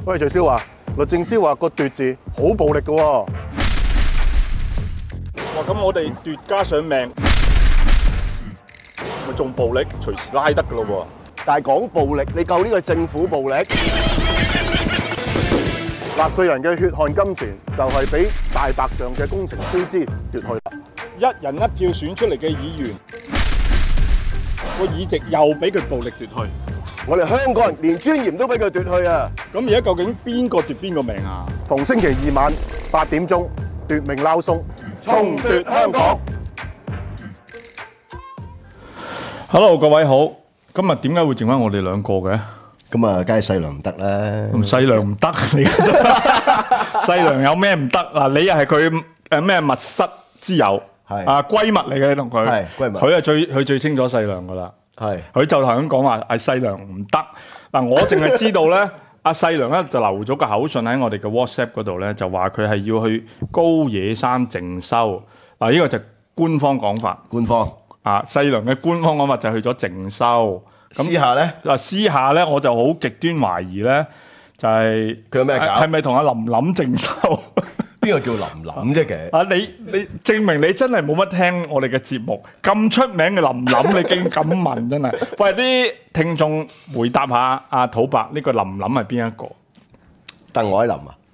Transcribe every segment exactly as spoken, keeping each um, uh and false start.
喂，徐少華，律政司話個奪字好暴力㗎喎。 哇！咁我哋奪加上命，咪仲暴力，隨時拉得㗎咯喎。 但係講暴力，你夠呢個政府暴力？納稅人嘅血汗金錢就係俾大白象嘅工程超支奪去啦。 一人一票選出嚟嘅議員，個議席又俾佢暴力奪去。 我哋香港人連尊嚴都俾佢奪去啊！ 咁而家究竟邊個奪邊個命啊？ 逢星期二晚八點鐘，奪命撈鬆，重奪香港。 Hello， 各位好。今日點解會剩翻我哋兩個嘅？ 咁啊，梗係細良唔得啦。 咁細良唔得，你細良有咩唔得嗱？你又係佢誒咩密室之友， 係啊閨蜜嚟嘅，你同佢係閨蜜， 佢係最佢最清楚細良噶啦。 係佢就頭先講話係細良唔得嗱，我淨係知道咧，阿細良咧就留咗個口信喺我哋嘅 WhatsApp 嗰度咧，就話佢係要去高野山靜修嗱，呢個就官方講法。 官方啊，細良嘅官方講法就係去咗靜修。 私下咧嗱，私下咧我就好極端懷疑咧，就係佢有咩搞？ 係咪同阿林林靜修？ 邊個叫林林啫？嘅啊，你你證明你真係冇乜聽我哋嘅節目，咁出名嘅林林，你竟然咁問，真係。喂，啲聽眾回答下阿土伯，呢個林林係邊一個？ 鄧藹霖啊？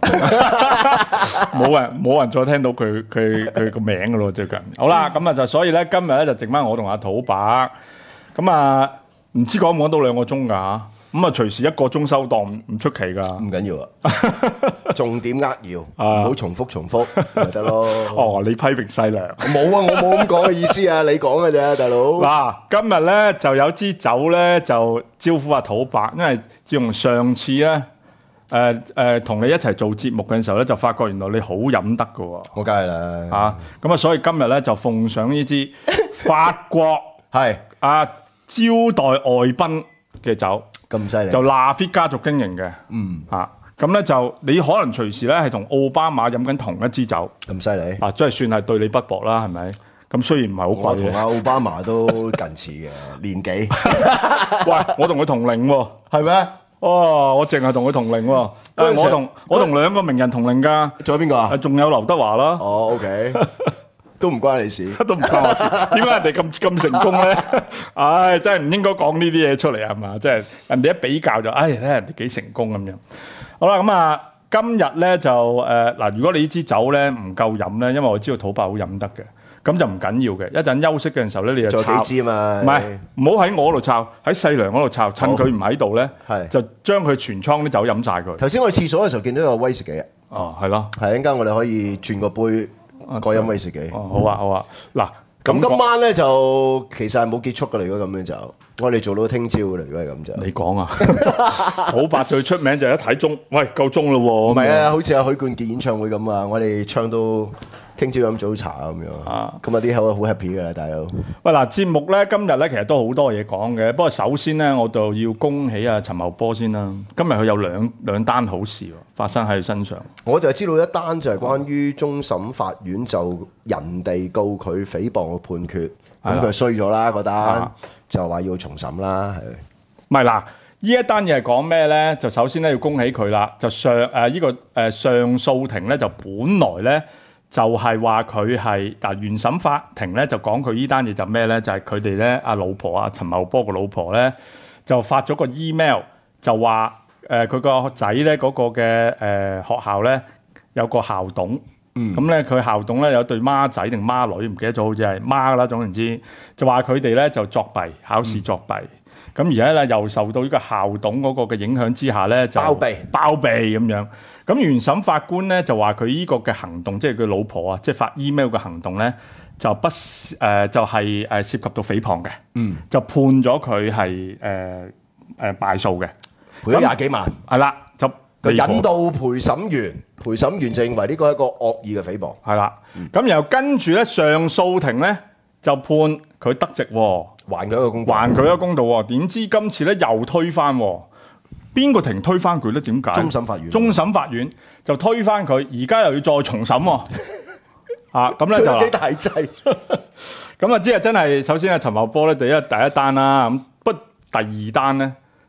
冇人冇人再聽到佢佢佢個名噶咯，最近。好啦，咁啊就所以咧，今日咧就剩翻我同阿土伯，咁啊唔知講唔講到兩個鐘噶嚇。咁啊，隨時一個鐘收檔唔出奇噶， 唔緊要啊，重點扼要，唔好重複重複咪得咯。 哦，你批評細良？ 冇啊，我冇咁講嘅意思啊，你講嘅啫，大佬。 嗱，今日咧就有支酒咧就招呼阿土伯，因為自從上次咧誒誒同你一齊做節目嘅時候咧，就發覺原來你好飲得㗎喎。 我梗係啦。 啊，咁啊，所以今日咧就奉上呢支法國係啊招待外賓嘅酒。 咁犀利， 就拉菲家族經營嘅， 嗯啊，咁咧就你可能隨時咧係同奧巴馬飲緊同一支酒， 咁犀利， 啊，即係算係對你不薄啦，係咪？咁雖然唔係好貴我同阿奧巴馬都近似嘅年紀， 喂，我同佢同齡喎， 係咩？ 哦，我淨係同佢同齡喎，但係我同我同兩個名人同齡㗎， 仲有邊個啊？ 仲有劉德華啦。 哦 ，OK。都唔關你事， 都唔關我事。點解人哋咁咁成功咧？唉，真係唔應該講呢啲嘢出嚟係嘛？即係人哋一比較就，唉，睇下人哋幾成功咁樣。好啦，咁啊，今日咧就誒嗱，如果你呢支酒咧唔夠飲咧，因為我知道土伯好飲得嘅，咁就唔緊要嘅。一陣休息嘅時候咧，你就再幾支嘛？ 唔係，唔好喺我嗰度抄，喺細良嗰度抄，趁佢唔喺度咧，就將佢全倉啲酒飲晒佢。 頭先我去廁所嘅時候見到有威士忌啊。 哦，係咯。 係，一陣間我哋可以轉個杯。過飲威士忌。 哦，好啊，好啊。嗱， 咁今晚咧就其實係冇結束噶啦。如果咁樣就，我哋做到聽朝噶啦。如果係咁就， 你講啊。土伯最出名就係一睇鐘，喂，夠鐘啦喎。 唔係啊，好似阿許冠傑演唱會咁啊，我哋唱到聽朝飲早茶咁樣。啊，咁啊啲口好 happy 噶啦，大佬。 喂，嗱，節目咧今日咧其實都好多嘢講嘅，不過首先咧我就要恭喜阿陳茂波先啦。今日佢有兩兩單好事發生喺佢身上。 我就係知道一單就係關於終審法院就人哋告佢誹謗嘅判決，咁佢衰咗啦嗰單，就話要重審啦，係。 唔係嗱，呢一單嘢係講咩咧？就首先咧要恭喜佢啦，就上誒呢、呃這個誒、呃、上訴庭咧就本來咧就係話佢係嗱原審法庭咧就講佢呢單嘢就咩咧？就係佢哋咧阿老婆啊陳茂波個老婆咧就發咗個 email 就話。誒佢個仔咧嗰個嘅誒、呃、學校咧有個校董，咁咧佢校董咧有對孖仔定孖女唔記得咗，好似係孖啦總言之，就話佢哋咧就作弊考試作弊，咁、嗯、而家咧又受到呢個校董嗰個嘅影響之下咧就包庇包庇咁樣，咁原審法官咧就話佢呢個嘅行動，即係佢老婆啊，即係發 email 嘅行動咧就不誒、呃、就係、是、誒涉及到誹謗嘅，嗯，就判咗佢係誒誒敗訴嘅。 賠咗廿幾萬， 係啦，就引導陪審員，陪審員就認為呢個係一個惡意嘅誹謗， 係啦。咁、嗯、然後跟住咧，上訴庭咧就判佢得直， 還佢一個公道， 還佢一個公道喎。點知今次咧又推翻，邊個庭推翻佢咧？點解？ 終審法院， 終審法院就推翻佢，而家又要再重審喎。啊，咁咧就幾大劑。 咁啊，即係真係首先係陳茂波咧，第一第一單啦，咁不過第二單咧。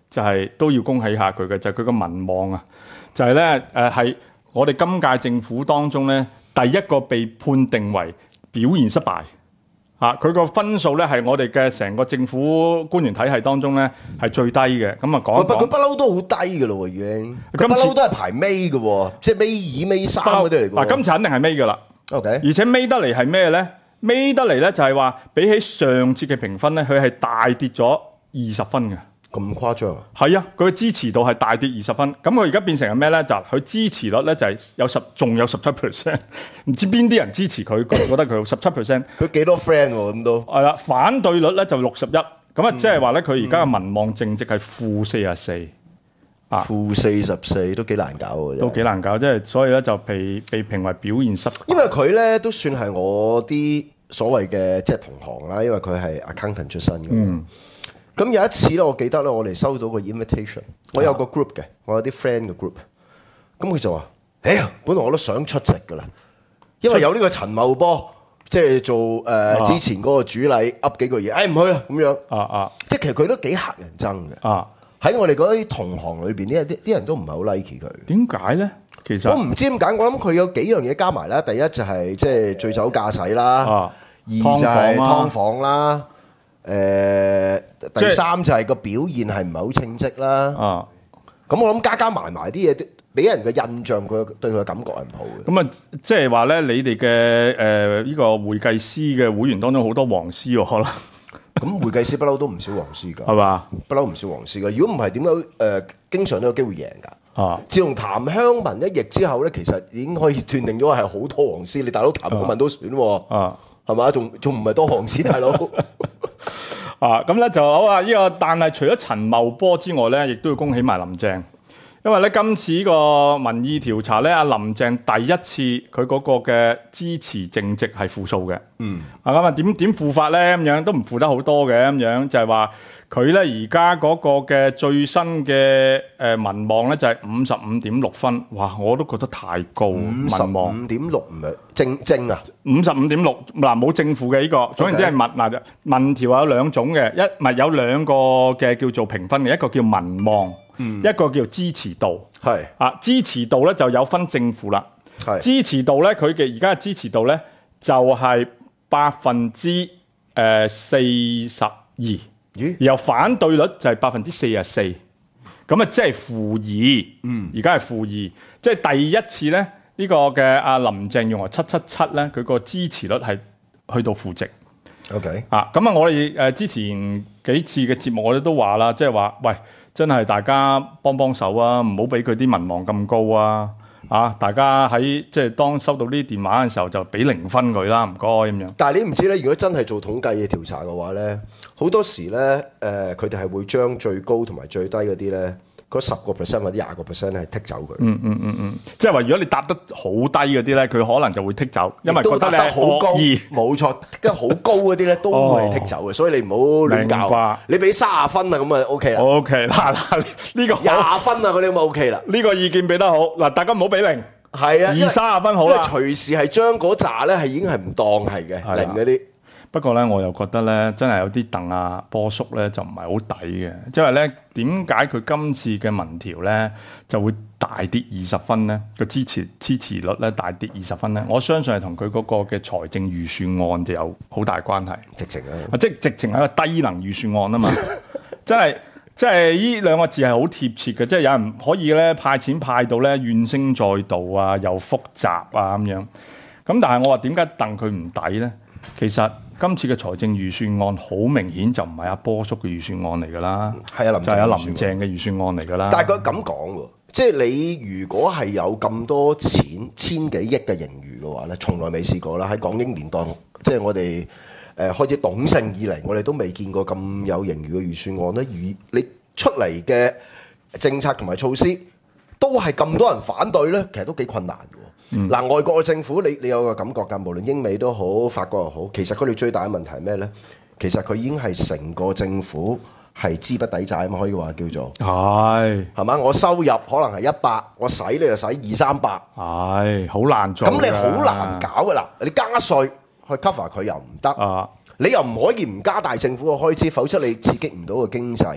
就係、是、都要恭喜下佢嘅，就係佢個民望啊，就係咧誒係我哋今屆政府當中咧第一個被判定為表現失敗。啊！佢個分數咧係我哋嘅成個政府官員體系當中咧係最低嘅。咁啊講一講， 佢不嬲都好低嘅咯喎，已經。佢不嬲都係排尾嘅喎，即係尾二、尾三嗰啲嚟嘅。 嗱，今次肯定係尾嘅啦。 OK， 而且尾得嚟係咩咧？尾得嚟咧就係話比起上次嘅評分咧，佢係大跌咗二十分嘅。 咁誇張啊？ 係啊，佢嘅支持度係大跌二十分。咁佢而家變成係咩咧？就佢支持率咧就係有十，仲有十七 percent。唔知邊啲人支持佢，覺得佢十七 percent。 佢幾多 friend 喎？咁都係啦，反對率咧就六十一。咁啊，即係話咧，佢而家嘅民望淨值係負四十四。啊， 負四十四都幾難搞喎， 都幾難搞。即係所以咧就被被評為表現失敗。 因為佢咧都算係我啲所謂嘅即係同行啦，因為佢係 accountant 出身嘅。嗯。咁有一次咧，我記得咧，我哋收到個 invitation，我有個 group 嘅，我有啲 friend 嘅 group，咁佢就話：哎呀，本來我都想出席噶啦，因為有呢個陳茂波，即係做誒、呃啊、之前嗰個主禮噏幾句嘢，哎唔去啦咁樣。啊啊！即係其實佢都幾嚇人憎嘅。啊！喺我哋嗰啲同行裏邊，呢啲啲人都唔係好 like 佢。點解咧？其實我唔知點解，我諗佢有幾樣嘢加埋啦。第一就係即係醉酒駕駛啦，啊、二就係劏房啦。誒、呃，第三就係個表現係唔係好稱職啦。啊，咁我諗加加埋埋啲嘢，俾人嘅印象，佢對佢嘅感覺係唔好嘅。咁啊，即係話咧，你哋嘅誒呢個會計師嘅會員當中好多黃絲喎，可能。咁會計師不嬲都唔少黃絲㗎，係嘛？不嬲唔少黃絲㗎。如果唔係點解誒，經常都有機會贏㗎？啊！自從譚香文一役之後咧，其實已經可以斷定咗係好多黃絲。你大佬譚香文都選喎，啊，係嘛？仲仲唔係多黃絲大佬？啊，咁咧就好啊！呢、這個但係除咗陳茂波之外咧，亦都要恭喜埋林鄭，因為咧今次呢個民意調查咧，阿林鄭第一次佢嗰個嘅支持淨值係負數嘅。嗯。啊咁啊，點點負法咧？咁樣都唔負得好多嘅咁樣，就係話佢咧而家嗰個嘅最新嘅誒民望咧就係五十五點六分。哇！我都覺得太高。五十五點六唔係正正啊？五十五點六嗱，冇正負嘅呢個。總言之係民嗱民調有兩種嘅，一咪有兩個嘅叫做評分嘅，一個叫民望，嗯、一個叫支持度。係啊，支持度咧就有分正負啦。係支持度咧，佢嘅而家嘅支持度咧就係百分之誒四十二。然後反對率就係百分之四十四，咁啊即係負二，嗯，而家係負二，即係第一次咧呢個嘅阿林鄭用話七七七咧，佢個支持率係去到負值。OK，啊，咁啊我哋誒之前幾次嘅節目我哋都話啦，即係話喂，真係大家幫幫手啊，唔好俾佢啲民望咁高啊！啊！大家喺即係當收到呢啲電話嘅時候，就俾零分佢啦，唔該咁樣。但係你唔知咧，如果真係做統計嘅調查嘅話咧，好多時咧，誒佢哋係會將最高同埋最低嗰啲咧，嗰十個 percent 或者廿個 percent 係剔走佢。嗯嗯嗯嗯，即係話如果你答得好低嗰啲咧，佢可能就會剔走，因為覺得你好高。冇錯，得好高嗰啲咧都會係剔走嘅，所以你唔好亂教。你俾三十分啊，咁啊 OK 啦。OK 嗱嗱呢個廿分啊，嗰啲咁啊 OK 啦。呢個意見俾得好嗱，大家唔好俾零。係啊，二三十分好啦。隨時係將嗰扎咧係已經係唔當係嘅零嗰啲。不過咧，我又覺得咧，真係有啲鄧阿波叔咧就唔係好抵嘅，即係咧點解佢今次嘅民調咧就會大跌二十分咧？個支持支持率咧大跌二十分咧？我相信係同佢嗰個嘅財政預算案就有好大關係。直情啊，即係直情係一個低能預算案啊嘛！真係即係呢兩個字係好貼切嘅，即係有人可以咧派錢派到咧怨聲載道啊，又複雜啊咁樣。咁但係我話點解鄧佢唔抵咧？其實今次嘅財政預算案好明顯就唔係阿波叔嘅預算案嚟㗎啦，係啊，就係阿林鄭嘅預算案嚟㗎啦。但係佢咁講喎，即係你如果係有咁多錢千幾億嘅盈餘嘅話咧，從來未試過啦。喺港英年代，即係我哋誒開始懂性以嚟，我哋都未見過咁有盈餘嘅預算案咧。而你出嚟嘅政策同埋措施都係咁多人反對咧，其實都幾困難嘅。嗱、嗯啊，外國嘅政府你你有個感覺㗎，無論英美都好，法國又好，其實佢哋最大嘅問題係咩咧？其實佢已經係成個政府係資不抵債啊嘛，可以話叫做係係嘛？我收入可能係一百，我使你就使二三百，係好難做。咁你好難搞㗎啦！你加稅去 cover 佢又唔得，啊、你又唔可以唔加大政府嘅開支，否則你刺激唔到個經濟。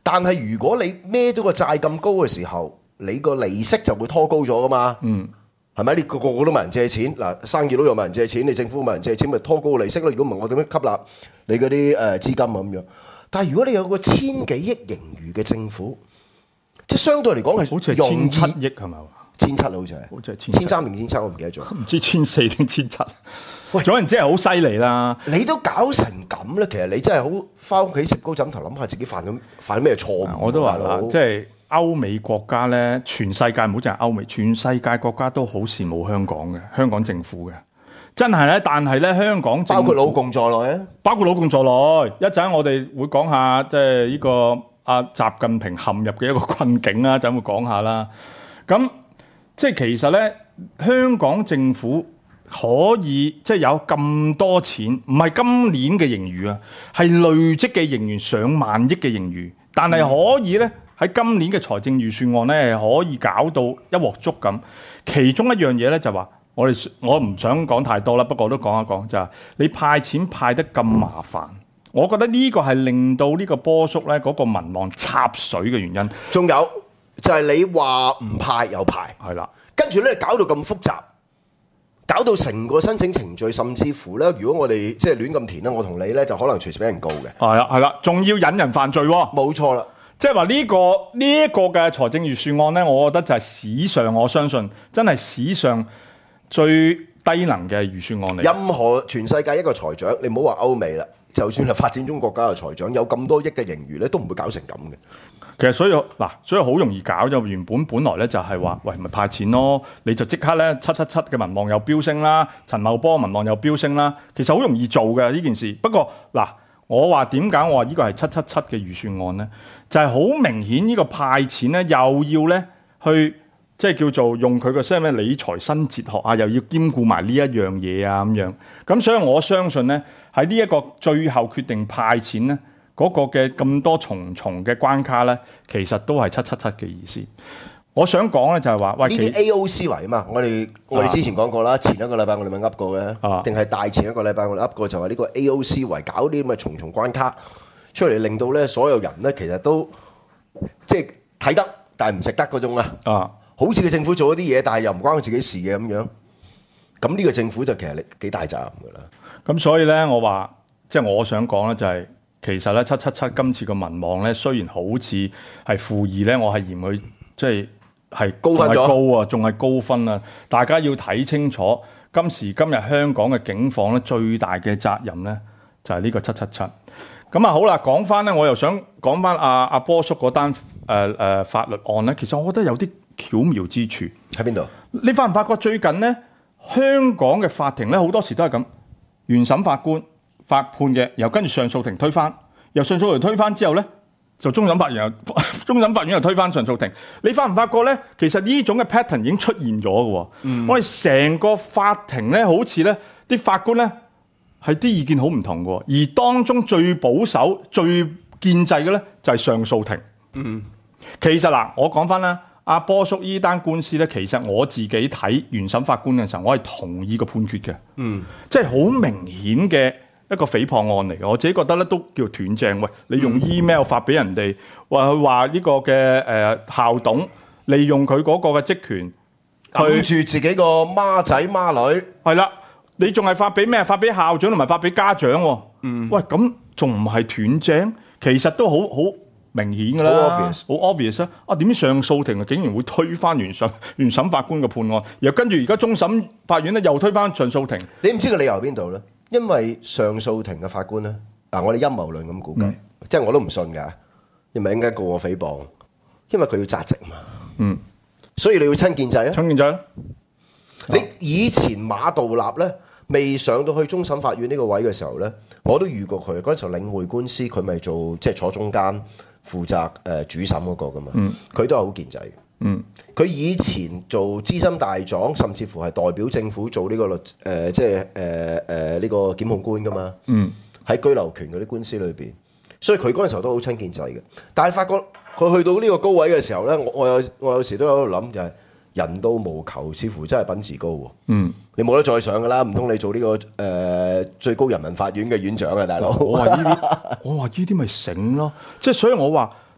但係如果你孭到個債咁高嘅時候，你個利息就會拖高咗噶嘛。嗯，係咪？你個個都問人借錢，嗱，生意佬又問人借錢，你政府問人借錢，咪拖高利息咯。如果唔係，我點樣吸納你嗰啲誒資金咁樣？但係如果你有個千幾億盈餘嘅政府，即係相對嚟講係好似係千七億係咪？ 千七好似係， 好似係千千三定千七，我唔記得咗。 唔知千四定千七。喂，總言之係好犀利啦！ 你都搞成咁咧，其實你真係好翻屋企食高枕頭，諗下自己犯咗犯咗咩錯誤。 我都話啦，即係歐美國家咧，全世界唔好淨係歐美，全世界國家都好羨慕香港嘅香港政府嘅，真係咧。但係咧，香港政府包括老共在內啊， 包括老共在內。一陣我哋會講下即係呢個阿習近平陷入嘅一個困境啦，陣會講下啦。咁即係其實咧，香港政府可以即係有咁多錢，唔係今年嘅盈餘啊，係累積嘅盈餘上萬億嘅盈餘，但係可以咧喺今年嘅財政預算案咧可以搞到一鑊粥咁。其中一樣嘢咧就話，我哋我唔想講太多啦，不過我都講一講就係你派錢派得咁麻煩，我覺得呢個係令到呢個波叔咧嗰個民望插水嘅原因。 仲有就係你話唔派有派， 係啦， 跟住咧搞到咁複雜。搞到成個申請程序，甚至乎咧，如果我哋即係亂咁填咧，我同你咧就可能隨時俾人告嘅。 係啊，係啦，仲要引人犯罪喎。 冇錯啦， 即係話呢個呢一個嘅財政預算案咧，我覺得就係史上我相信真係史上最低能嘅預算案嚟。 任何全世界一個財長，你唔好話歐美啦，就算係發展中國家嘅財長，有咁多億嘅盈餘咧，都唔會搞成咁嘅。 其實所以嗱，所以好容易搞就原本本來咧就係話，喂咪派錢咯，你就即刻咧七七七嘅民望又飆升啦，陳茂波民望又飆升啦。其實好容易做嘅呢件事。不過嗱，我話點解我話呢個係七七七嘅預算案咧？就係、是、好明顯呢個派錢咧，又要咧去即係叫做用佢個咩理財新哲學啊，又要兼顧埋呢一樣嘢啊咁樣。咁所以我相信咧喺呢一個最後決定派錢咧。嗰個嘅咁多重重嘅關卡咧，其實都係七七七嘅意思。我想講咧就係話，喂， 呢啲 A O 思維啊嘛，我哋我哋之前講過啦，前一個禮拜我哋咪噏過嘅，定係大前一個禮拜我哋噏過就係呢個 A O 思維，搞啲咁嘅重重關卡出嚟，令到咧所有人咧其實都即係睇得，但係唔食得嗰種啊。啊，好似個政府做咗啲嘢，但係又唔關佢自己事嘅咁樣。咁呢個政府就其實幾大責任㗎啦。咁所以咧，我話即係我想講咧就係、是。其實咧，七七七今次個民望咧，雖然好似係負二咧，我係嫌佢即係係高分咗，高啊，仲係高分啊！大家要睇清楚，今時今日香港嘅境況咧，最大嘅責任咧就係呢個七七七。咁啊好啦，講翻咧，我又想講翻阿阿波叔嗰單誒誒法律案咧，其實我覺得有啲巧妙之處喺邊度？ 你發唔發覺最近咧，香港嘅法庭咧好多時都係咁，原審法官。法判嘅，又跟住上訴庭推翻，由上訴庭推翻之後咧，就終審法院又終審法院又推翻上訴庭。你發唔發覺咧？其實呢種嘅 pattern 已經出現咗嘅喎。嗯、我哋成個法庭咧，好似咧啲法官咧係啲意見好唔同嘅喎，而當中最保守、最建制嘅咧就係上訴庭。嗯，其實嗱，我講翻啦，阿波叔依單官司咧，其實我自己睇原審法官嘅時候，我係同意個判決嘅。嗯，即係好明顯嘅。一個誹謗案嚟嘅，我自己覺得咧都叫斷正。喂，你用 email 發俾人哋，話佢話呢個嘅誒、呃、校董利用佢嗰個嘅職權去住自己個孖仔孖女， 係啦，你仲係發俾咩？發俾校長同埋發俾家長喎。嗯，喂，咁仲唔係斷正？其實都好好明顯㗎啦，好 obvious，好 obvious 啊！啊，點知上訴庭竟然會推翻原審原審法官嘅判案，然後跟住而家終審法院咧又推翻上訴庭。 你唔知個理由喺邊度咧？因為上訴庭嘅法官咧，嗱我哋陰謀論咁估計，嗯、即係我都唔信㗎，因為應該告我誹謗，因為佢要扎職嘛，嗯，所以你要親建制啊， 親建制。 你以前馬道立咧未上到去終審法院呢個位嘅時候咧，我都遇過佢嗰陣時候領匯官司，佢咪做即係坐中間負責誒主審嗰個㗎嘛，佢、嗯、都係好建制嘅。嗯，佢以前做資深大狀，甚至乎係代表政府做呢、這個律誒、呃，即係誒誒呢個檢控官噶嘛。嗯，喺居留權嗰啲官司裏邊，所以佢嗰陣時候都好親建制嘅。但係發覺佢去到呢個高位嘅時候咧，我我有我有時都喺度諗就係、是、人到無求，似乎真係品自高喎。嗯，你冇得再上噶啦，唔通你做呢、這個誒、呃、最高人民法院嘅院長啊，大佬？我話呢啲，我話呢啲咪醒咯，即係所以我話。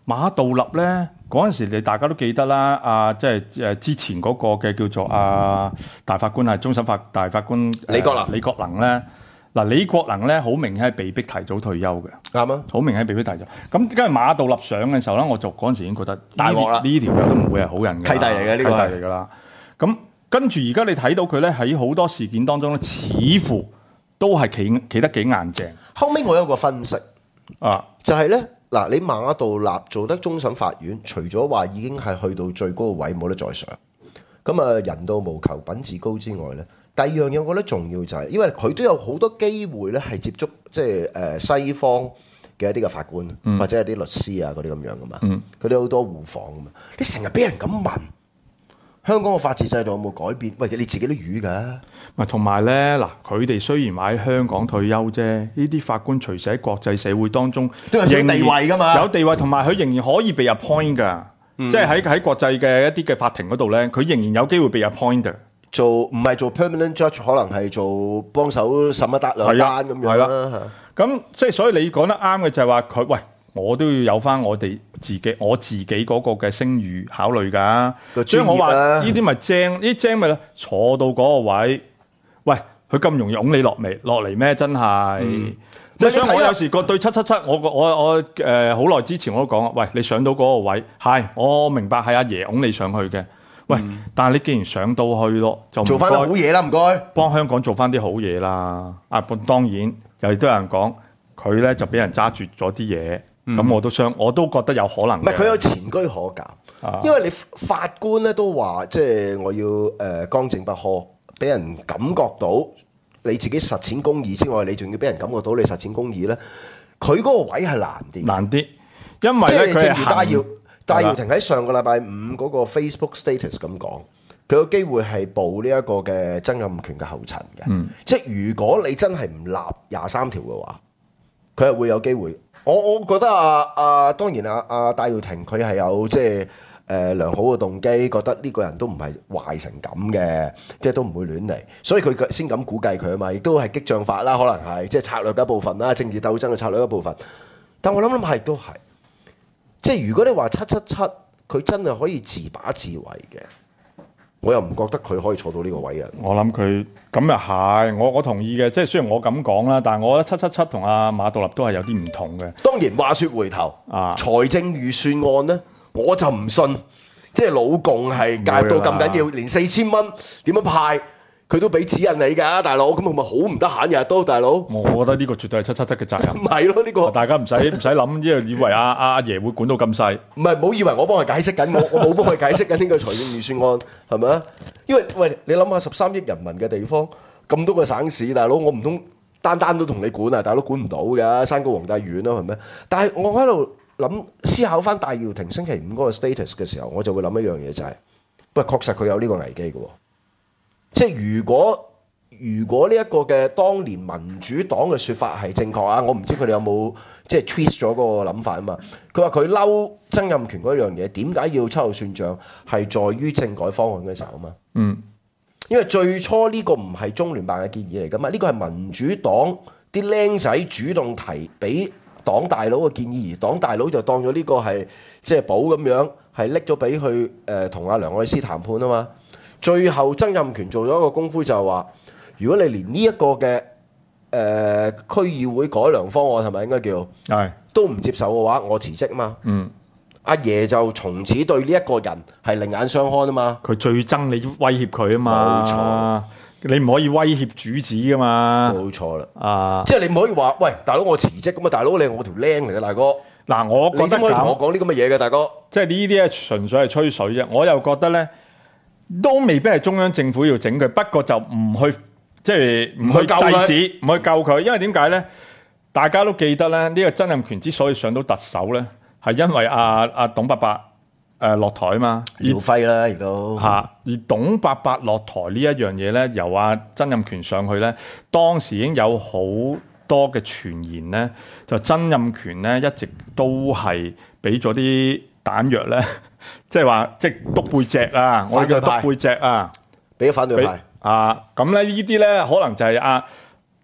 馬道立咧嗰陣時，你大家都記得啦。啊，即係誒之前嗰個嘅叫做啊大法官係終審法大法官李國能， 李國能咧。嗱，李國能咧好明顯係被逼提早退休嘅， 啱啊！ 好明顯係被逼提早。咁跟住馬道立上嘅時候咧，我就嗰陣時已經覺得大鑊啦， 呢條友都唔會係好人嘅， 契弟嚟嘅呢個契弟嚟㗎啦。咁跟住而家你睇到佢咧喺好多事件當中咧，似乎都係企企得幾硬淨。 後尾我有個分析啊， 就係咧嗱，你馬道立做得終審法院，除咗話已經係去到最高個位冇得再上，咁啊人到無求品自高之外咧。第二樣嘢，我覺得重要就係，因為佢都有好多機會咧，係接觸即係誒西方嘅一啲嘅法官，嗯、或者係啲律師啊嗰啲咁樣噶嘛。佢哋好多互訪噶嘛。你成日俾人咁問，香港嘅法治制度有冇改變？喂，你自己都語㗎。 咪同埋咧嗱，佢哋雖然話喺香港退休啫，呢啲法官隨時喺國際社會當中都有地位㗎嘛。 有地位，同埋佢仍然可以被 appoint 㗎，嗯、即係喺喺國際嘅一啲嘅法庭嗰度咧，佢仍然有機會被 appoint 嘅。 做唔係做 permanent judge，可能係做幫手審一單兩單咁樣啦。 咁即係所以你講得啱嘅就係話佢，喂，我都要有翻我哋自己我自己嗰個嘅聲譽考慮㗎。所以我話呢啲咪精，呢啲精咪坐到嗰個位，喂，佢咁容易擁你落嚟落嚟咩？真係。嗯即係所以我有時個對七七七，我我我誒好耐之前我都講，喂，你上到嗰個位，係我明白係阿爺擁你上去嘅。喂，嗯、但係你既然上到去咯，就唔該做翻啲好嘢啦，唔該， 幫香港做翻啲好嘢啦。啊，當然又亦都有人講佢咧就俾人揸住咗啲嘢，咁、嗯、我都相我都覺得有可能。唔係佢有前車可鑑，啊、因為你法官咧都話，即係我要誒剛正不阿，俾人感覺到你自己實踐公義之外，你仲要俾人感覺到你實踐公義咧，佢嗰個位係難啲， 難啲，因為咧佢係戴耀廷喺上個禮拜五嗰個 Facebook status 咁講，佢有機會係步呢一個嘅曾蔭權嘅後塵嘅。嗯、即係如果你真係唔立廿三條嘅話，佢係會有機會。我我覺得啊啊，當然啊啊戴耀廷佢係有即係誒良好嘅動機，覺得呢個人都唔係壞成咁嘅，即係都唔會亂嚟，所以佢先咁估計佢啊嘛，亦都係激將法啦，可能係即係策略嘅一部分啦，政治鬥爭嘅策略嘅一部分。但我諗諗係都係。即係如果你話七七七，佢真係可以自把自為嘅，我又唔覺得佢可以坐到呢個位嘅。 我諗佢咁又係，我我同意嘅。即係雖然我咁講啦，但係我覺得七七七同阿馬道立都係有啲唔同嘅。 當然話說回頭，啊，財政預算案咧，我就唔信，即係老共係介入到咁緊要，連四千蚊點樣派？佢都俾指引你㗎，大佬，咁係咪好唔得閒日日都，大佬？ 我覺得呢個絕對係七七七嘅責任。 唔係咯，呢個大家唔使唔使諗，因為以為阿阿阿爺會管到咁細。 唔係，唔好以為我幫佢解釋緊，我我冇幫佢解釋緊呢個財政預算案係咪啊？因為喂，你諗下十三億人民嘅地方，咁多個省市，大佬，我唔通單單都同你管啊？大佬管唔到㗎，山高皇帝遠咯，係咪？但係我喺度諗思考翻戴耀廷星期五嗰個 status 嘅時候，我就會諗一樣嘢就係、是，不過確實佢有呢個危機嘅。即係如果如果呢一個嘅當年民主黨嘅説法係正確啊，我唔知佢哋有冇即係 twist 咗嗰個諗法啊嘛。佢話佢嬲曾蔭權嗰樣嘢，點解要秋後算賬？係在於政改方案嘅時候啊嘛。嗯，因為最初呢個唔係中聯辦嘅建議嚟噶嘛，呢個係民主黨啲僆仔主動提俾黨大佬嘅建議，而黨大佬就當咗呢個係即係寶咁樣，係拎咗俾佢誒同阿梁愛詩談判啊嘛。最後曾蔭權做咗一個功夫就係話，如果你連呢一個嘅誒、呃、區議會改良方案係咪應該叫係都唔接受嘅話，我辭職啊嘛。嗯，阿爺就從此對呢一個人係另眼相看啊嘛。 佢最憎你威脅佢啊嘛。冇錯，你唔可以威脅主子噶嘛。冇錯啦。啊，即係你唔可以話，喂，大佬我辭職咁啊，大佬你係我條僆嚟嘅大哥。 嗱，我覺得你點可以同我講呢咁嘅嘢嘅大哥？ 即係呢啲係純粹係吹水啫。我又覺得咧。都未必係中央政府要整佢，不過就唔去即係唔去制止，唔去救佢。因為點解咧？大家都記得咧，呢、這個曾蔭權之所以上到特首咧，係因為阿、啊、阿、啊、董伯伯誒落台啊嘛， 廖輝啦，亦都嚇。而董伯伯落台呢一樣嘢咧，由阿、啊、曾蔭權上去咧，當時已經有好多嘅傳言咧，就曾蔭權咧一直都係俾咗啲彈藥咧。即係話，即係篤背脊啊！我哋叫篤背脊啊！ 俾咗反對派啊！咁咧呢啲咧，可能就係啊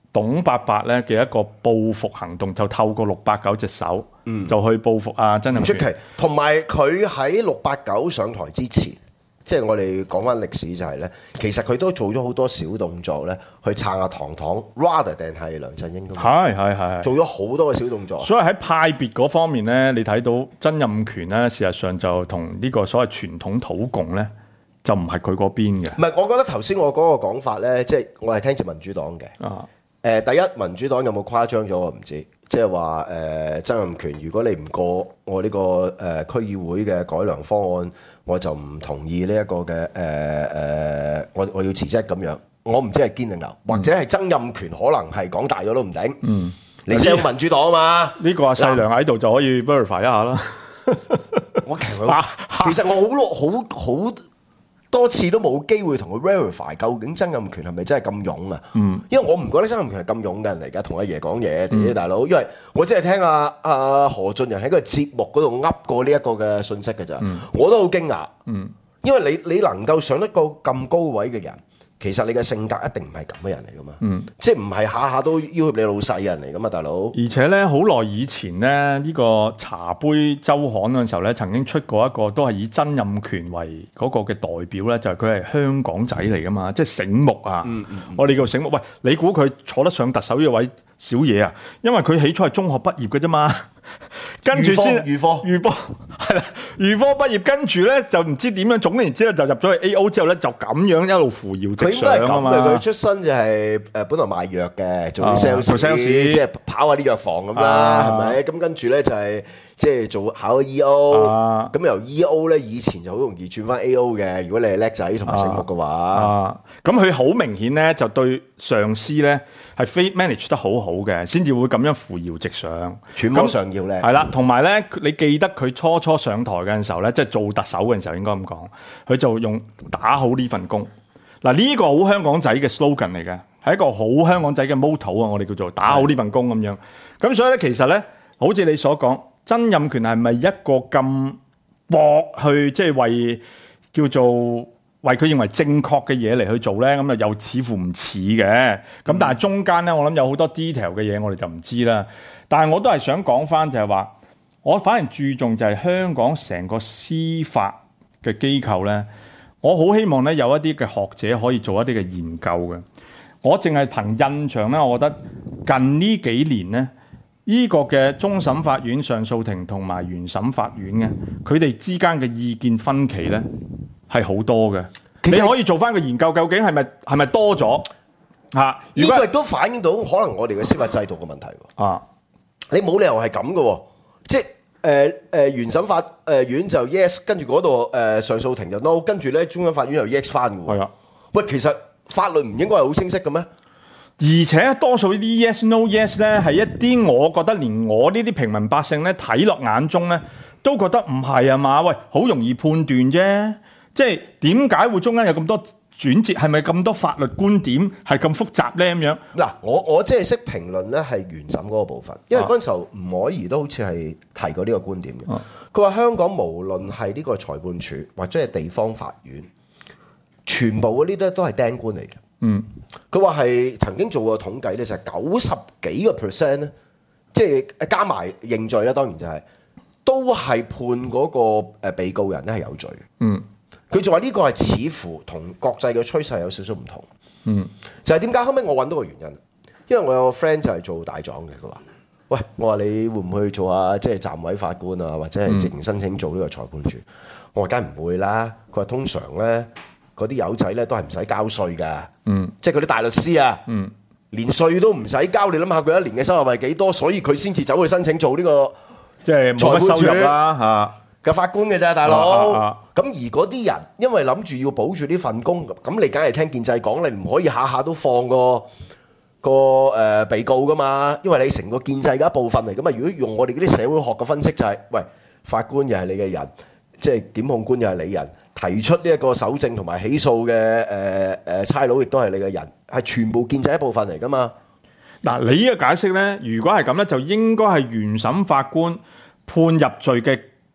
董伯伯咧嘅一個報復行動，就透過六八九隻手，嗯、就去報復啊曾蔭權。 唔出奇，同埋佢喺六八九上台之前，即係我哋講翻歷史就係咧，其實佢都做咗好多小動作咧，去撐下唐唐 rather 定係梁振英都係係係做咗好多嘅小動作。 所以喺派別嗰方面咧，你睇到曾蔭權咧，事實上就同呢個所謂傳統土共咧，就唔係佢嗰邊嘅。 唔係，我覺得頭先我嗰個講法咧，即係我係聽住民主黨嘅。 啊。 誒，第一民主黨有冇誇張咗我唔知，即係話誒曾蔭權，如果你唔過我呢、這個誒、呃、區議會嘅改良方案，我就唔同意呢一個嘅誒誒，我我要辭職咁樣。我唔知係堅定流，或者係曾蔭權可能係講大咗都唔定。嗯，你 sell 民主黨啊嘛？ 呢個阿細良喺度就可以 verify 一下啦。 我其實其實我好好好。多次都冇機會同佢 verify 究竟曾蔭權係咪真係咁勇啊？嗯，因為我唔覺得曾蔭權係咁勇嘅人嚟㗎，同阿爺講嘢，啲、嗯、大佬。因為我只係聽阿阿何俊仁喺個節目嗰度噏過呢一個嘅信息㗎咋，嗯、我都好驚訝。嗯，因為你你能夠上得個咁高位嘅人，其實你嘅性格一定唔係咁嘅人嚟噶嘛，嗯、即係唔係下下都要挾你老細嘅人嚟噶嘛，大佬。 而且咧，好耐以前咧，呢、呢個茶杯週刊嗰陣時候咧，曾經出過一個都係以曾蔭權為嗰個嘅代表咧，就係佢係香港仔嚟噶嘛，即係醒目啊！嗯嗯嗯、我哋叫醒目。喂，你估佢坐得上特首呢位小嘢啊？因為佢起初係中學畢業嘅啫嘛。跟住先預科預科係啦，預科畢業跟住咧就唔知點樣，總言之咧就入咗去 A O 之後咧就咁樣一路扶搖直上啊嘛。 佢出身就係誒本來賣藥嘅，做 sales，即係跑下啲藥房咁啦，係咪？咁跟住咧就係即係做考 E O，咁由 E O 咧以前就好容易轉翻 A O 嘅。如果你係叻仔同埋醒目嘅話， 咁佢好明顯咧就對上司咧係非 manage 得好好嘅，先至會咁樣扶搖直上， 揣摩上要咧。 係啦，同埋咧，你記得佢初初上台嘅時候咧，即係做特首嘅時候應該咁講，佢就用打好呢份工。嗱，呢個好香港仔嘅 slogan 嚟嘅，係一個好香港仔嘅 motto 啊！我哋叫做打好呢份工咁樣。咁所以咧，其實咧，好似你所講，曾蔭權係咪一個咁搏去即係為叫做為佢認為正確嘅嘢嚟去做咧？咁啊又似乎唔似嘅。咁但係中間咧，我諗有好多 detail 嘅嘢，我哋就唔知啦。但係我都係想講翻就係話，我反而注重就係香港成個司法嘅機構咧，我好希望咧有一啲嘅學者可以做一啲嘅研究嘅。我淨係憑印象咧，我覺得近呢幾年咧，呢個嘅終審法院、上訴庭同埋原審法院嘅，佢哋之間嘅意見分歧咧係好多嘅。其實你可以做翻個研究，究竟係咪係咪多咗嚇？ 呢個亦都反映到可能我哋嘅司法制度嘅問題喎。啊！你冇理由係咁嘅喎，即係誒誒原審法誒院就 yes， 跟住嗰度誒上訴庭就 no， 跟住咧終審法院又 yes 翻嘅喎。係啊，喂，其實法律唔應該係好清晰嘅咩？ 而且多數呢啲 yes no yes 咧係一啲我覺得連我呢啲平民百姓咧睇落眼中咧都覺得唔係啊嘛，喂，好容易判斷啫，即係點解會中間有咁多轉折，係咪咁多法律觀點係咁複雜咧？咁樣嗱，我我即係識評論咧，係原審嗰個部分，因為嗰陣時候吳靄儀都好似係提過呢個觀點嘅。佢話、啊、香港無論係呢個裁判處或者係地方法院，全部嗰啲咧都係釘官嚟嘅。嗯，佢話係曾經做過統計咧，就係九十幾個 percent 咧，即係加埋認罪啦，當然就係、是、都係判嗰個誒被告人咧係有罪嘅。嗯。佢就話呢個係似乎同國際嘅趨勢有少少唔同，嗯，就係點解後尾我揾到個原因，因為我有個 friend 就係做大狀嘅，佢話：喂，我話你會唔會做下即係暫委法官啊，或者係直情申請做呢個裁判處？嗯、我話梗係唔會啦。佢話通常咧嗰啲友仔咧都係唔使交稅㗎，嗯，即係嗰啲大律師啊，嗯，連稅都唔使交。你諗下佢一年嘅收入係幾多，所以佢先至走去申請做呢個即係冇乜收入啦嚇。嘅法官嘅咋，大佬。咁、啊啊、而嗰啲人因為諗住要保住呢份工，咁你梗係聽建制講，你唔可以下下都放個個誒、呃、被告噶嘛，因為你成個建制嘅一部分嚟噶嘛。如果用我哋嗰啲社會學嘅分析就係、是，喂，法官又係你嘅人，即係檢控官又係你人，提出呢一個搜證同埋起訴嘅誒誒差佬亦都係你嘅人，係全部建制一部分嚟噶嘛。 嗱，你呢個解釋咧，如果係咁咧，就應該係原審法官判入罪嘅。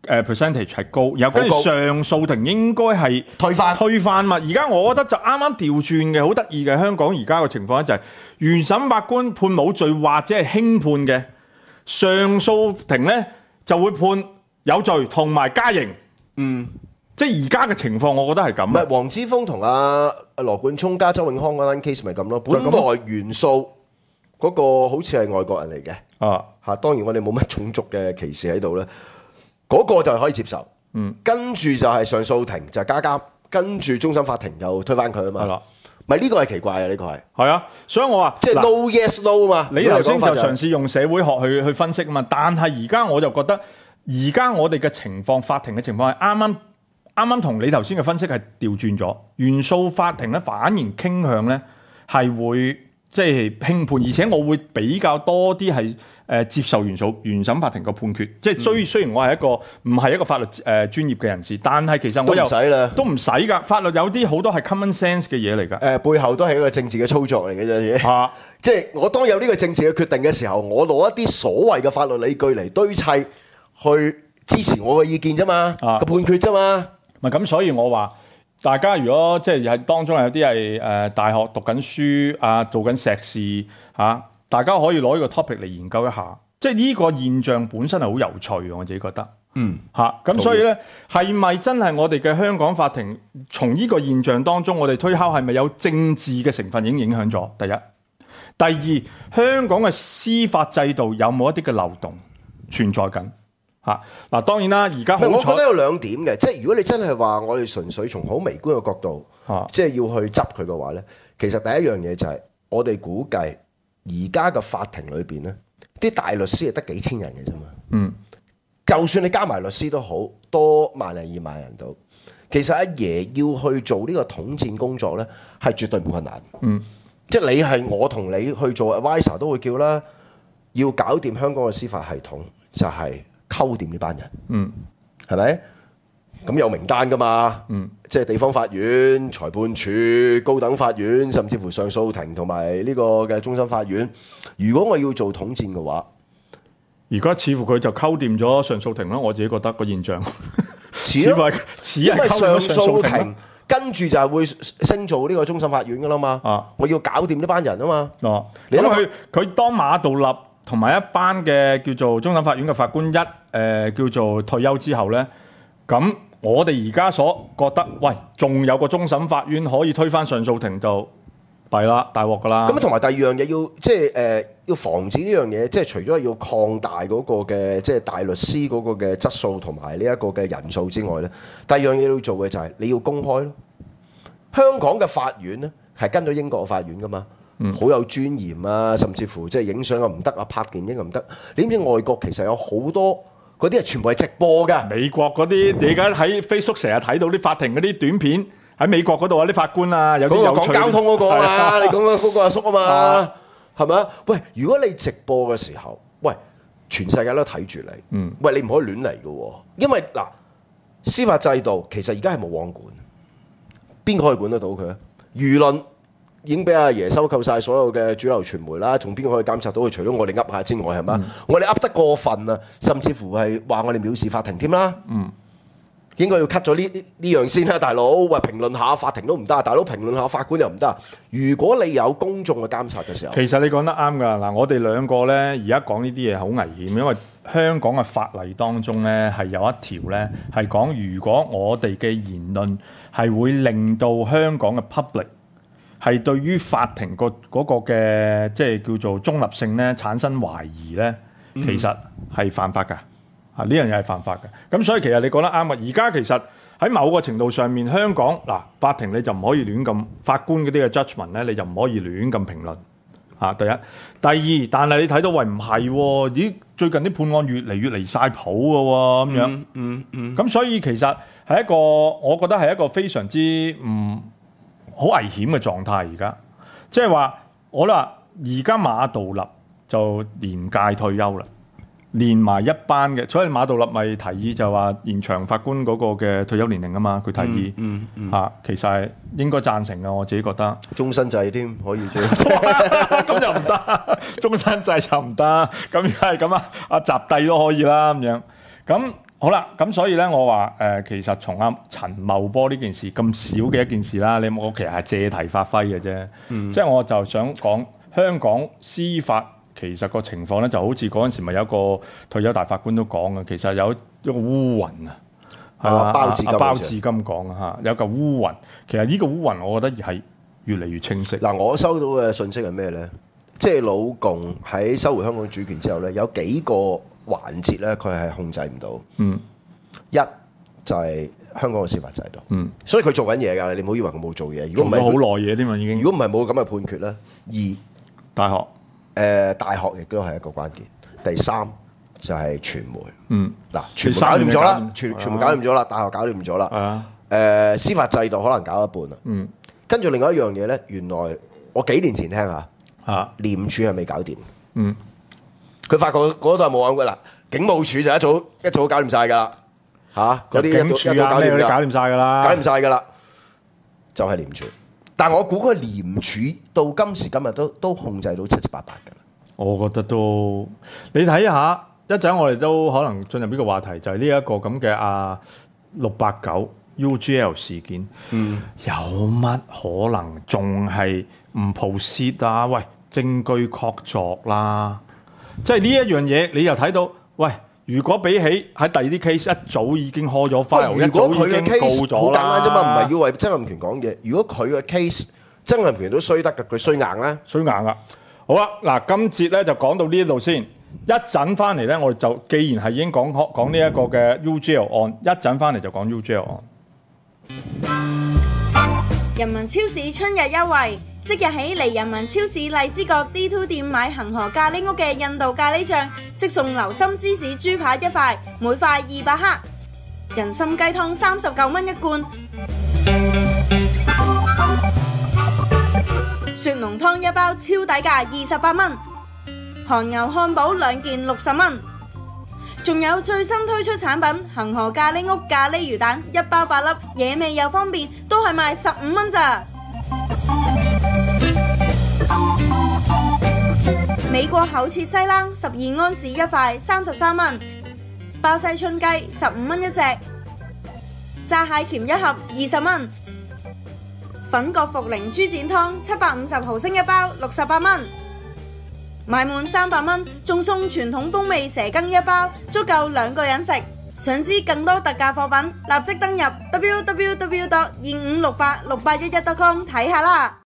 誒 percentage 係高，然後跟住好高上訴庭應該係推翻推翻嘛。而家我覺得就啱啱調轉嘅，好得意嘅。香港而家嘅情況咧就係原審法官判冇罪或者係輕判嘅，上訴庭咧就會判有罪同埋加刑。嗯，即係而家嘅情況，我覺得係咁。 唔係黃之鋒同阿阿羅冠聰加周永康嗰單 case 咪咁咯。本來原訴嗰個好似係外國人嚟嘅啊嚇，當然我哋冇乜種族嘅歧視喺度咧。嗰個就可以接受，嗯，跟住就係上訴庭就加監，跟住終審法庭又推翻佢啊嘛， 係啦， 咪呢個係奇怪啊，呢個係係啊，所以我話即係 no yes no 啊嘛， 你頭先就嘗試用社會學去去分析啊嘛，但係而家我就覺得而家我哋嘅情況，法庭嘅情況係啱啱啱啱同你頭先嘅分析係調轉咗，原訴法庭咧反而傾向咧係會即係輕判，而且我會比較多啲係。誒、呃、接受原訴原審法庭個判決，即係雖雖然我係一個唔係一個法律誒、呃、專業嘅人士，但係其實我又都唔使啦， 都唔使㗎。法律有啲好多係 common sense 嘅嘢嚟㗎。誒、 呃、背後都係一個政治嘅操作嚟嘅啫，嘢、 啊。即係我當有呢個政治嘅決定嘅時候，我攞一啲所謂嘅法律理據嚟堆砌，去支持我嘅意見啫嘛，個、啊、判決啫嘛。 咪咁，所以我話大家如果即係係當中有啲係誒大學讀緊書啊，做緊碩士嚇。啊大家可以攞呢個 topic 嚟研究一下，即係呢個現象本身係好有趣嘅，我自己覺得。嗯，嚇咁所以咧，係咪真係我哋嘅香港法庭從呢個現象當中，我哋推敲係咪有政治嘅成分已經影響咗？第一，第二，香港嘅司法制度有冇一啲嘅漏洞存在緊？嚇嗱，當然啦，而家好， 我覺得有兩點嘅，即係如果你真係話我哋純粹從好微觀嘅角度，啊、即係要去執佢嘅話咧，其實第一樣嘢就係我哋估計。而家嘅法庭裏邊咧，啲大律師係得幾千人嘅啫嘛。嗯，就算你加埋律師都好，多萬零二萬人到。其實阿爺要去做呢個統戰工作咧，係絕對唔困難。嗯，即係你係我同你去做 advisor 都會叫啦，要搞掂香港嘅司法系統，就係溝掂呢班人。嗯，係咪？咁有名單噶嘛？嗯，即係地方法院、裁判處、高等法院，甚至乎上訴庭同埋呢個嘅終審法院。如果我要做統戰嘅話， 而家似乎佢就溝掂咗上訴庭啦。我自己覺得個現象似乎係似係上訴庭，跟住就係會升做呢個終審法院噶啦嘛。啊，我要搞掂呢班人啊嘛。哦， 你諗佢佢當馬道立同埋一班嘅叫做終審法院嘅法官一誒、呃、叫做退休之後咧，咁。我哋而家所覺得，喂，仲有個終審法院可以推翻上訴庭就弊啦，大鑊噶啦。咁同埋第二樣嘢要即係誒、呃，要防止呢樣嘢，即係除咗要擴大嗰個嘅即係大律師嗰個嘅質素同埋呢一個嘅人數之外咧，第二樣嘢要做嘅就係你要公開咯。香港嘅法院咧係跟咗英國嘅法院噶嘛，好、嗯、有尊嚴啊，甚至乎即係影相又唔得啊，拍電影又唔得。你知唔知外國其實有好多？嗰啲係全部係直播㗎， 美國嗰啲你而家喺 Facebook 成日睇到啲法庭嗰啲短片，喺美國嗰度啊啲法官啊，有啲有趣。 講交通嗰個啊，你講緊嗰個阿叔啊嘛，係咪啊？喂，如果你直播嘅時候，喂，全世界都睇住你，嗯，喂，你唔可以亂嚟㗎，因為嗱，司法制度其實而家係冇網管，邊個可以管得到佢啊？輿論已經俾阿爺收購晒所有嘅主流傳媒啦，仲邊個可以監察到佢？除咗我哋噏下之外，係嘛？嗯、我哋噏得過分啊，甚至乎係話我哋藐視法庭添啦。嗯，應該要 cut 咗呢呢呢樣先啦，大佬。喂，評論下法庭都唔得，大佬評論下法官又唔得。如果你有公眾嘅監察嘅時候， 其實你講得啱㗎。嗱，我哋兩個咧而家講呢啲嘢好危險，因為香港嘅法例當中咧係有一條咧係講，如果我哋嘅言論係會令到香港嘅 public。係對於法庭個嗰個嘅即係叫做中立性咧產生懷疑咧，其實係犯法㗎。啊，呢樣嘢係犯法嘅。咁所以其實你講得啱啊。而家其實喺某個程度上面，香港嗱法庭你就唔可以亂咁，法官嗰啲嘅 judgment 咧你就唔可以亂咁評論。啊，第一，第二，但係你睇到喂唔係喎，咦最近啲判案越嚟越離晒譜㗎喎，咁樣。嗯嗯嗯。咁所以其實係一個，我覺得係一個非常之唔。好危險嘅狀態，而家即係話我啦，而家馬道立就年屆退休啦，連埋一班嘅，所以馬道立咪提議就話延長法官嗰個嘅退休年齡啊嘛，佢提議，嗯嗯嗯啊、其實係應該贊成嘅，我自己覺得。 終身制添可以做， 咁就唔得，終身制就唔得，咁如果係咁啊，阿習帝都可以啦咁樣。咁好啦，咁所以咧，我話誒、呃，其實從阿陳茂波呢件事咁少嘅一件事啦，你我其實係借題發揮嘅啫。嗯、即係我就想講香港司法其實個情況咧，就好似嗰陣時咪有一個退休大法官都講嘅，其實有一個烏雲啊，係嘛？包致金包致金講啊嚇，有一個烏雲。其實呢個烏雲，我覺得係越嚟越清晰。 嗱，我收到嘅信息係咩咧？即係老共喺收回香港主權之後咧，有幾個環節咧，佢係控制唔到。嗯，一就係香港嘅司法制度。嗯，所以佢做緊嘢㗎，你唔好以為佢冇做嘢。如果唔係好耐嘢添嘛，已經。 如果唔係冇咁嘅判決咧，二大學，誒、 呃、大學亦都係一個關鍵。第三就係傳媒。嗯，嗱，傳媒搞掂咗啦，傳傳媒搞掂咗啦，大學搞掂咗啦。啊，誒、呃、司法制度可能搞一半啦。嗯，跟住另外一樣嘢咧，原來我幾年前聽下。啊！廉署係未搞掂，嗯，佢發覺嗰度係冇玩嘅啦。警務處就一早一早搞掂晒㗎啦，嚇嗰啲一早一早搞掂搞掂晒㗎啦， 搞掂晒㗎啦，就係、是、廉署。但係我估佢廉署到今時今日都都控制到七七八八㗎啦。 我覺得都，你睇下一陣，我哋都可能進入呢個話題，就係呢一個咁嘅啊六八九 U G L 事件，嗯，有乜可能仲係唔 proceed 啊？喂！證據確鑿啦，即係呢一樣嘢，你又睇到，喂，如果比起喺第二啲 case 一早已經開咗 file，一早已經告咗啦。好簡單啫嘛，唔係要為曾蔭權講嘢。如果佢嘅 case 曾蔭權都衰得嘅，佢衰硬啦， 衰硬啦。好啦，嗱，今節咧就講到呢度先，一陣翻嚟咧，我哋就既然係已經講講呢一個嘅 U G L 案，一陣翻嚟就講 U G L 案。 人民超市春日優惠。即日起嚟人民超市荔枝角 D 二 店買恒河咖喱屋嘅印度咖喱醬，即送流心芝士豬扒一塊，每塊二百克；人參雞湯三十九蚊一罐；雪濃湯一包超抵價二十八蚊；韓牛漢堡兩件六十蚊。仲有最新推出產品恒河咖喱屋咖喱魚蛋一包八粒，野味又方便，都係賣十五蚊咋。美國厚切西冷十二安士一塊三十三蚊，巴西春雞十五蚊一隻，炸蟹鉗一盒二十蚊，粉葛茯苓豬展湯七百五十毫升一包六十八蚊，買滿三百蚊仲送傳統風味蛇羹一包，足夠兩個人食。想知更多特價貨品，立即登入 w w w dot 二五六八六八一一 dot com 睇下啦。